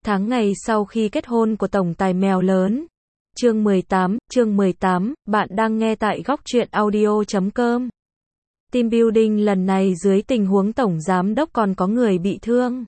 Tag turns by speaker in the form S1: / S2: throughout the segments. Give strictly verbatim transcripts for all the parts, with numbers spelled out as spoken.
S1: Tháng ngày sau khi kết hôn của tổng tài mèo lớn. Chương mười tám, chương mười tám, bạn đang nghe tại góc truyện audio chấm com. Team building lần này dưới tình huống tổng giám đốc còn có người bị thương,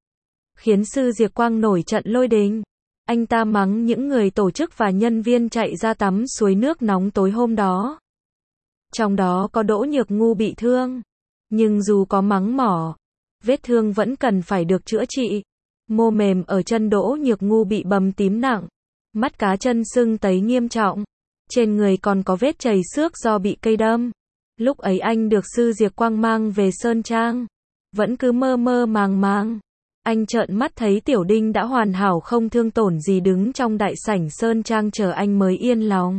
S1: khiến Sư Diệp Quang nổi trận lôi đình. Anh ta mắng những người tổ chức và nhân viên chạy ra tắm suối nước nóng tối hôm đó. Trong đó có Đỗ Nhược Ngu bị thương. Nhưng dù có mắng mỏ, vết thương vẫn cần phải được chữa trị. Mô mềm ở chân Đỗ Nhược Ngu bị bầm tím nặng, mắt cá chân sưng tấy nghiêm trọng, trên người còn có vết chảy xước do bị cây đâm. Lúc ấy anh được Sư Diệp Quang mang về Sơn Trang, vẫn cứ mơ mơ màng màng. Anh trợn mắt thấy Tiểu Đinh đã hoàn hảo không thương tổn gì đứng trong đại sảnh Sơn Trang chờ anh mới yên lòng.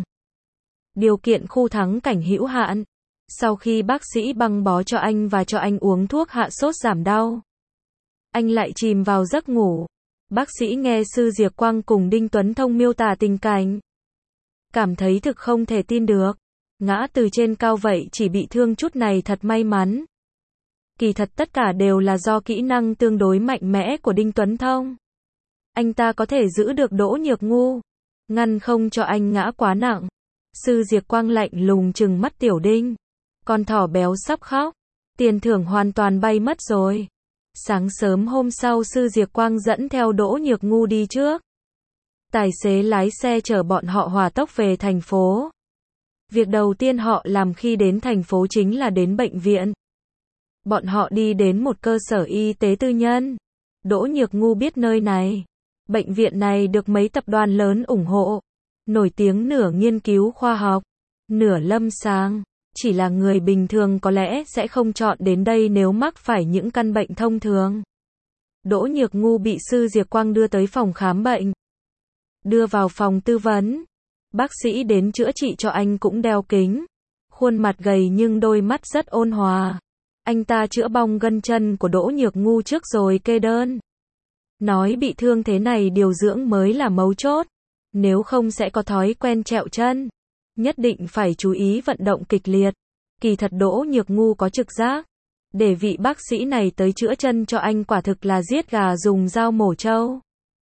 S1: Điều kiện khu thắng cảnh hữu hạn. Sau khi bác sĩ băng bó cho anh và cho anh uống thuốc hạ sốt giảm đau, anh lại chìm vào giấc ngủ. Bác sĩ nghe Sư Diệp Quang cùng Đinh Tuấn Thông miêu tả tình cảnh, cảm thấy thực không thể tin được. Ngã từ trên cao vậy chỉ bị thương chút này thật may mắn. Kỳ thật tất cả đều là do kỹ năng tương đối mạnh mẽ của Đinh Tuấn Thông. Anh ta có thể giữ được Đỗ Nhược Ngu, ngăn không cho anh ngã quá nặng. Sư Diệp Quang lạnh lùng trừng mắt Tiểu Đinh. Con thỏ béo sắp khóc. Tiền thưởng hoàn toàn bay mất rồi. Sáng sớm hôm sau Sư Diệp Quang dẫn theo Đỗ Nhược Ngu đi trước. Tài xế lái xe chở bọn họ hỏa tốc về thành phố. Việc đầu tiên họ làm khi đến thành phố chính là đến bệnh viện. Bọn họ đi đến một cơ sở y tế tư nhân. Đỗ Nhược Ngu biết nơi này. Bệnh viện này được mấy tập đoàn lớn ủng hộ. Nổi tiếng nửa nghiên cứu khoa học, nửa lâm sàng. Chỉ là người bình thường có lẽ sẽ không chọn đến đây nếu mắc phải những căn bệnh thông thường. Đỗ Nhược Ngu bị Sư Diệp Quang đưa tới phòng khám bệnh. Đưa vào phòng tư vấn. Bác sĩ đến chữa trị cho anh cũng đeo kính. Khuôn mặt gầy nhưng đôi mắt rất ôn hòa. Anh ta chữa bong gân chân của Đỗ Nhược Ngu trước rồi kê đơn. Nói bị thương thế này điều dưỡng mới là mấu chốt. Nếu không sẽ có thói quen trẹo chân. Nhất định phải chú ý vận động kịch liệt. Kỳ thật Đỗ Nhược Ngu có trực giác. Để vị bác sĩ này tới chữa chân cho anh quả thực là giết gà dùng dao mổ trâu.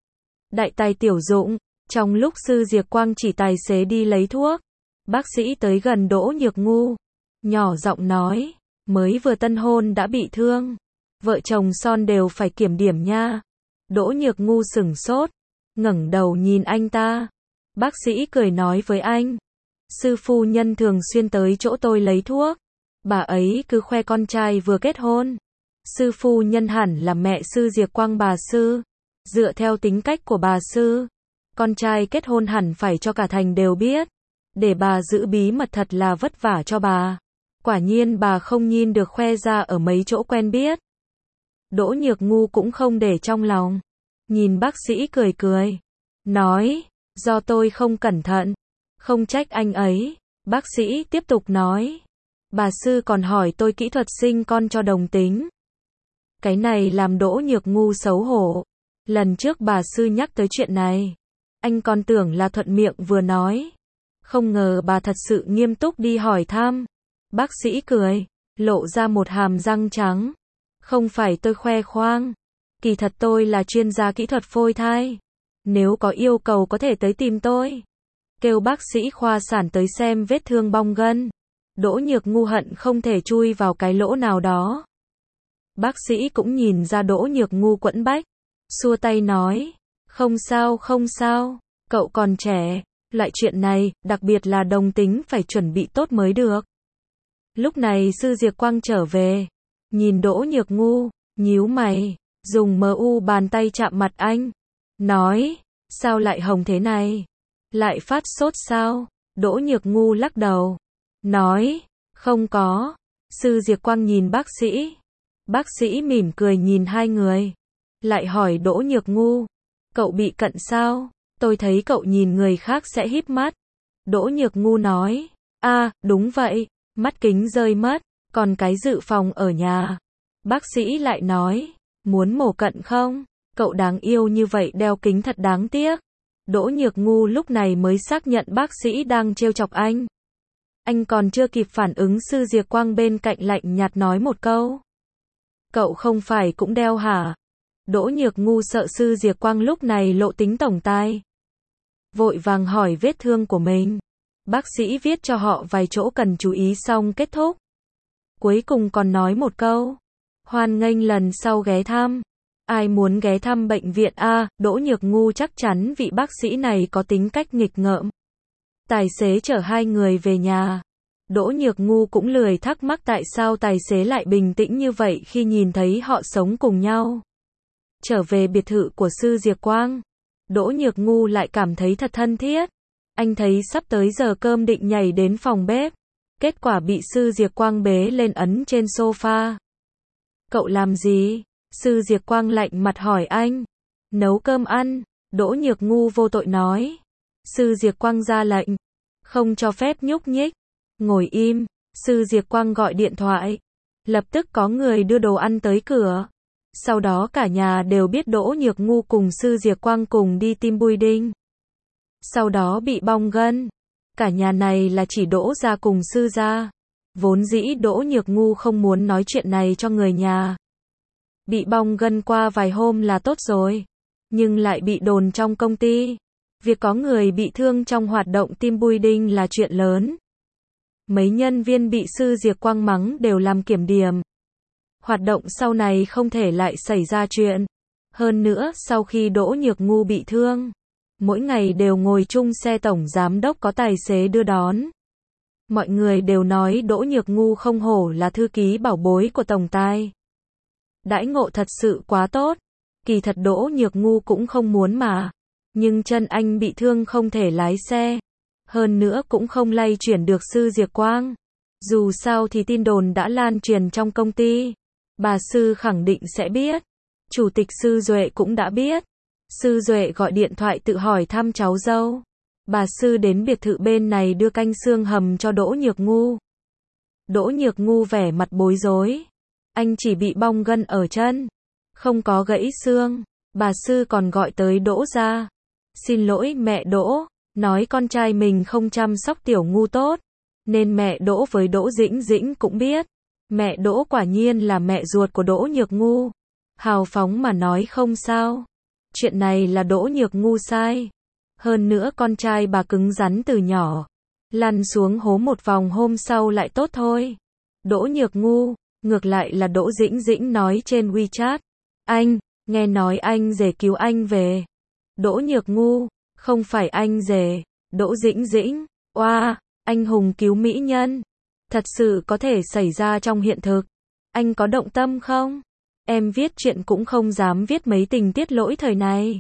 S1: Đại tài tiểu dụng. Trong lúc Sư Diệp Quang chỉ tài xế đi lấy thuốc, bác sĩ tới gần Đỗ Nhược Ngu, nhỏ giọng nói, mới vừa tân hôn đã bị thương. Vợ chồng son đều phải kiểm điểm nha. Đỗ Nhược Ngu sửng sốt, ngẩng đầu nhìn anh ta. Bác sĩ cười nói với anh, sư phu nhân thường xuyên tới chỗ tôi lấy thuốc. Bà ấy cứ khoe con trai vừa kết hôn. Sư phu nhân hẳn là mẹ Sư Diệp Quang bà Sư. Dựa theo tính cách của bà Sư, con trai kết hôn hẳn phải cho cả thành đều biết. Để bà giữ bí mật thật là vất vả cho bà. Quả nhiên bà không nhìn được khoe ra ở mấy chỗ quen biết. Đỗ Nhược Ngu cũng không để trong lòng. Nhìn bác sĩ cười cười. Nói, do tôi không cẩn thận. Không trách anh ấy. Bác sĩ tiếp tục nói. Bà Sư còn hỏi tôi kỹ thuật sinh con cho đồng tính. Cái này làm Đỗ Nhược Ngu xấu hổ. Lần trước bà Sư nhắc tới chuyện này, anh còn tưởng là thuận miệng vừa nói. Không ngờ bà thật sự nghiêm túc đi hỏi thăm. Bác sĩ cười, lộ ra một hàm răng trắng. Không phải tôi khoe khoang. Kỳ thật tôi là chuyên gia kỹ thuật phôi thai. Nếu có yêu cầu có thể tới tìm tôi. Kêu bác sĩ khoa sản tới xem vết thương bong gân. Đỗ Nhược Ngu hận không thể chui vào cái lỗ nào đó. Bác sĩ cũng nhìn ra Đỗ Nhược Ngu quẫn bách. Xua tay nói. Không sao không sao. Cậu còn trẻ. Loại chuyện này, đặc biệt là đồng tính phải chuẩn bị tốt mới được. Lúc này Sư Diệp Quang trở về. Nhìn Đỗ Nhược Ngu, nhíu mày. Dùng mờ u bàn tay chạm mặt anh. Nói. Sao lại hồng thế này? Lại phát sốt sao? Đỗ Nhược Ngu lắc đầu. Nói. Không có. Sư Diệp Quang nhìn bác sĩ. Bác sĩ mỉm cười nhìn hai người. Lại hỏi Đỗ Nhược Ngu. Cậu bị cận sao? Tôi thấy cậu nhìn người khác sẽ híp mắt. Đỗ Nhược Ngu nói. A, à, đúng vậy. Mắt kính rơi mất. Còn cái dự phòng ở nhà. Bác sĩ lại nói. Muốn mổ cận không? Cậu đáng yêu như vậy đeo kính thật đáng tiếc. Đỗ Nhược Ngu lúc này mới xác nhận bác sĩ đang trêu chọc anh. Anh còn chưa kịp phản ứng Sư Diệp Quang bên cạnh lạnh nhạt nói một câu. Cậu không phải cũng đeo hả? Đỗ Nhược Ngu sợ Sư Diệc Quang lúc này lộ tính tổng tài. Vội vàng hỏi vết thương của mình. Bác sĩ viết cho họ vài chỗ cần chú ý xong kết thúc. Cuối cùng còn nói một câu. Hoan nghênh lần sau ghé thăm. Ai muốn ghé thăm bệnh viện A, Đỗ Nhược Ngu chắc chắn vị bác sĩ này có tính cách nghịch ngợm. Tài xế chở hai người về nhà. Đỗ Nhược Ngu cũng lười thắc mắc tại sao tài xế lại bình tĩnh như vậy khi nhìn thấy họ sống cùng nhau. Trở về biệt thự của Sư Diệc Quang, Đỗ Nhược Ngu lại cảm thấy thật thân thiết. Anh thấy sắp tới giờ cơm định nhảy đến phòng bếp. Kết quả bị Sư Diệc Quang bế lên ấn trên sofa. Cậu làm gì? Sư Diệc Quang lạnh mặt hỏi anh. Nấu cơm ăn, Đỗ Nhược Ngu vô tội nói. Sư Diệc Quang ra lệnh. Không cho phép nhúc nhích. Ngồi im, Sư Diệc Quang gọi điện thoại. Lập tức có người đưa đồ ăn tới cửa. Sau đó cả nhà đều biết Đỗ Nhược Ngu cùng Sư Diệc Quang cùng đi team building. Sau đó bị bong gân. Cả nhà này là chỉ Đỗ gia cùng Sư gia. Vốn dĩ Đỗ Nhược Ngu không muốn nói chuyện này cho người nhà. Bị bong gân qua vài hôm là tốt rồi. Nhưng lại bị đồn trong công ty. Việc có người bị thương trong hoạt động team building là chuyện lớn. Mấy nhân viên bị Sư Diệc Quang mắng đều làm kiểm điểm. Hoạt động sau này không thể lại xảy ra chuyện. Hơn nữa, sau khi Đỗ Nhược Ngu bị thương, mỗi ngày đều ngồi chung xe tổng giám đốc có tài xế đưa đón. Mọi người đều nói Đỗ Nhược Ngu không hổ là thư ký bảo bối của tổng tài. Đãi ngộ thật sự quá tốt. Kỳ thật Đỗ Nhược Ngu cũng không muốn mà. Nhưng chân anh bị thương không thể lái xe. Hơn nữa cũng không lay chuyển được Sư Diệc Quang. Dù sao thì tin đồn đã lan truyền trong công ty. Bà Sư khẳng định sẽ biết. Chủ tịch Sư Duệ cũng đã biết. Sư Duệ gọi điện thoại tự hỏi thăm cháu dâu. Bà Sư đến biệt thự bên này đưa canh xương hầm cho Đỗ Nhược Ngu. Đỗ Nhược Ngu vẻ mặt bối rối. Anh chỉ bị bong gân ở chân. Không có gãy xương. Bà Sư còn gọi tới Đỗ gia. Xin lỗi mẹ Đỗ. Nói con trai mình không chăm sóc tiểu Ngu tốt. Nên mẹ Đỗ với Đỗ Dĩnh Dĩnh cũng biết. Mẹ Đỗ quả nhiên là mẹ ruột của Đỗ Nhược Ngu. Hào phóng mà nói không sao. Chuyện này là Đỗ Nhược Ngu sai. Hơn nữa con trai bà cứng rắn từ nhỏ. Lăn xuống hố một vòng hôm sau lại tốt thôi. Đỗ Nhược Ngu, ngược lại là Đỗ Dĩnh Dĩnh nói trên WeChat. Anh, nghe nói anh rể cứu anh về. Đỗ Nhược Ngu, không phải anh rể. Đỗ Dĩnh Dĩnh, oa, anh hùng cứu mỹ nhân. Thật sự có thể xảy ra trong hiện thực. Anh có động tâm không? Em viết chuyện cũng không dám viết mấy tình tiết lỗi thời này.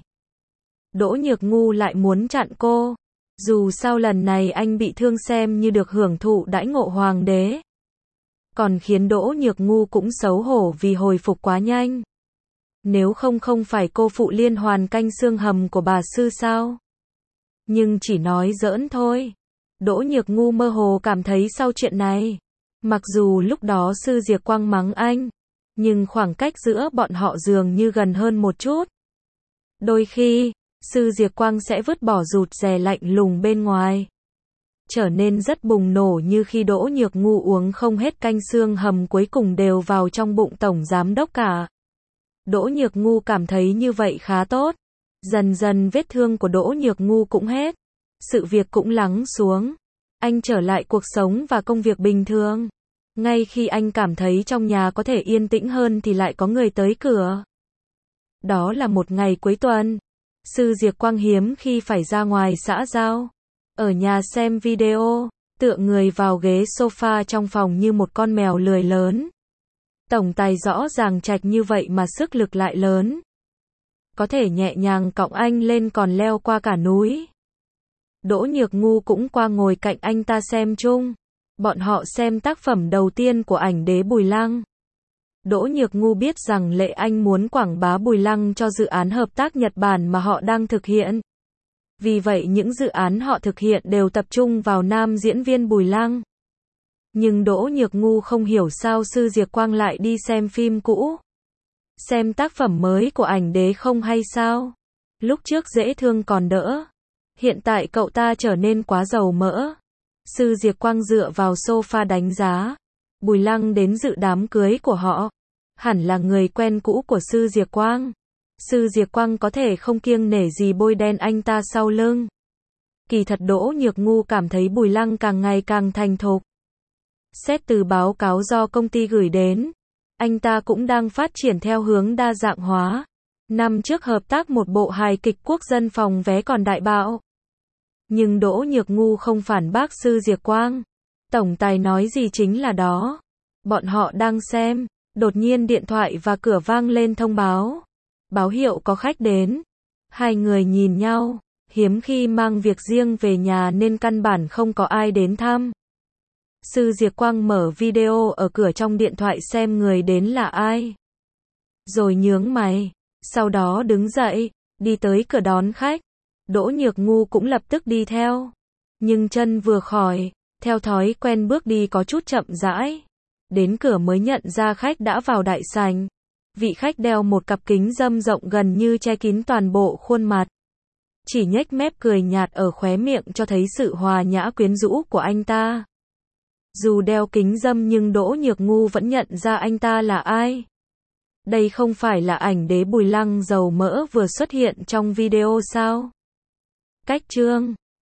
S1: Đỗ Nhược Ngu lại muốn chặn cô. Dù sao lần này anh bị thương xem như được hưởng thụ đãi ngộ hoàng đế. Còn khiến Đỗ Nhược Ngu cũng xấu hổ vì hồi phục quá nhanh. Nếu không không phải cô phụ liên hoàn canh xương hầm của bà Sư sao? Nhưng chỉ nói giỡn thôi. Đỗ Nhược Ngu mơ hồ cảm thấy sau chuyện này. Mặc dù lúc đó Sư Diệc Quang mắng anh. Nhưng khoảng cách giữa bọn họ dường như gần hơn một chút. Đôi khi, Sư Diệc Quang sẽ vứt bỏ rụt rè lạnh lùng bên ngoài. Trở nên rất bùng nổ như khi Đỗ Nhược Ngu uống không hết canh xương hầm cuối cùng đều vào trong bụng tổng giám đốc cả. Đỗ Nhược Ngu cảm thấy như vậy khá tốt. Dần dần vết thương của Đỗ Nhược Ngu cũng hết. Sự việc cũng lắng xuống. Anh trở lại cuộc sống và công việc bình thường. Ngay khi anh cảm thấy trong nhà có thể yên tĩnh hơn thì lại có người tới cửa. Đó là một ngày cuối tuần. Sư Diệc Quang hiếm khi phải ra ngoài xã giao. Ở nhà xem video, tựa người vào ghế sofa trong phòng như một con mèo lười lớn. Tổng tài rõ ràng trạch như vậy mà sức lực lại lớn. Có thể nhẹ nhàng cõng anh lên còn leo qua cả núi. Đỗ Nhược Ngu cũng qua ngồi cạnh anh ta xem chung. Bọn họ xem tác phẩm đầu tiên của ảnh đế Bùi Lăng. Đỗ Nhược Ngu biết rằng Lệ Anh muốn quảng bá Bùi Lăng cho dự án hợp tác Nhật Bản mà họ đang thực hiện. Vì vậy những dự án họ thực hiện đều tập trung vào nam diễn viên Bùi Lăng. Nhưng Đỗ Nhược Ngu không hiểu sao Sư Diệc Quang lại đi xem phim cũ. Xem tác phẩm mới của ảnh đế không hay sao? Lúc trước dễ thương còn đỡ. Hiện tại cậu ta trở nên quá dầu mỡ. Sư Diệc Quang dựa vào sofa đánh giá. Bùi Lăng đến dự đám cưới của họ. Hẳn là người quen cũ của Sư Diệc Quang. Sư Diệc Quang có thể không kiêng nể gì bôi đen anh ta sau lưng. Kỳ thật Đỗ Nhược Ngu cảm thấy Bùi Lăng càng ngày càng thành thục. Xét từ báo cáo do công ty gửi đến, anh ta cũng đang phát triển theo hướng đa dạng hóa. Năm trước hợp tác một bộ hài kịch quốc dân phòng vé còn đại bạo. Nhưng Đỗ Nhược Ngu không phản bác Sư Diệc Quang. Tổng tài nói gì chính là đó. Bọn họ đang xem, đột nhiên điện thoại và cửa vang lên thông báo. Báo hiệu có khách đến. Hai người nhìn nhau, hiếm khi mang việc riêng về nhà nên căn bản không có ai đến thăm. Sư Diệc Quang mở video ở cửa trong điện thoại xem người đến là ai. Rồi nhướng mày, sau đó đứng dậy, đi tới cửa đón khách. Đỗ Nhược Ngu cũng lập tức đi theo. Nhưng chân vừa khỏi, theo thói quen bước đi có chút chậm rãi. Đến cửa mới nhận ra khách đã vào đại sảnh. Vị khách đeo một cặp kính râm rộng gần như che kín toàn bộ khuôn mặt. Chỉ nhếch mép cười nhạt ở khóe miệng cho thấy sự hòa nhã quyến rũ của anh ta. Dù đeo kính râm nhưng Đỗ Nhược Ngu vẫn nhận ra anh ta là ai. Đây không phải là ảnh đế Bùi Lăng dầu mỡ vừa xuất hiện trong video sao? Cách chương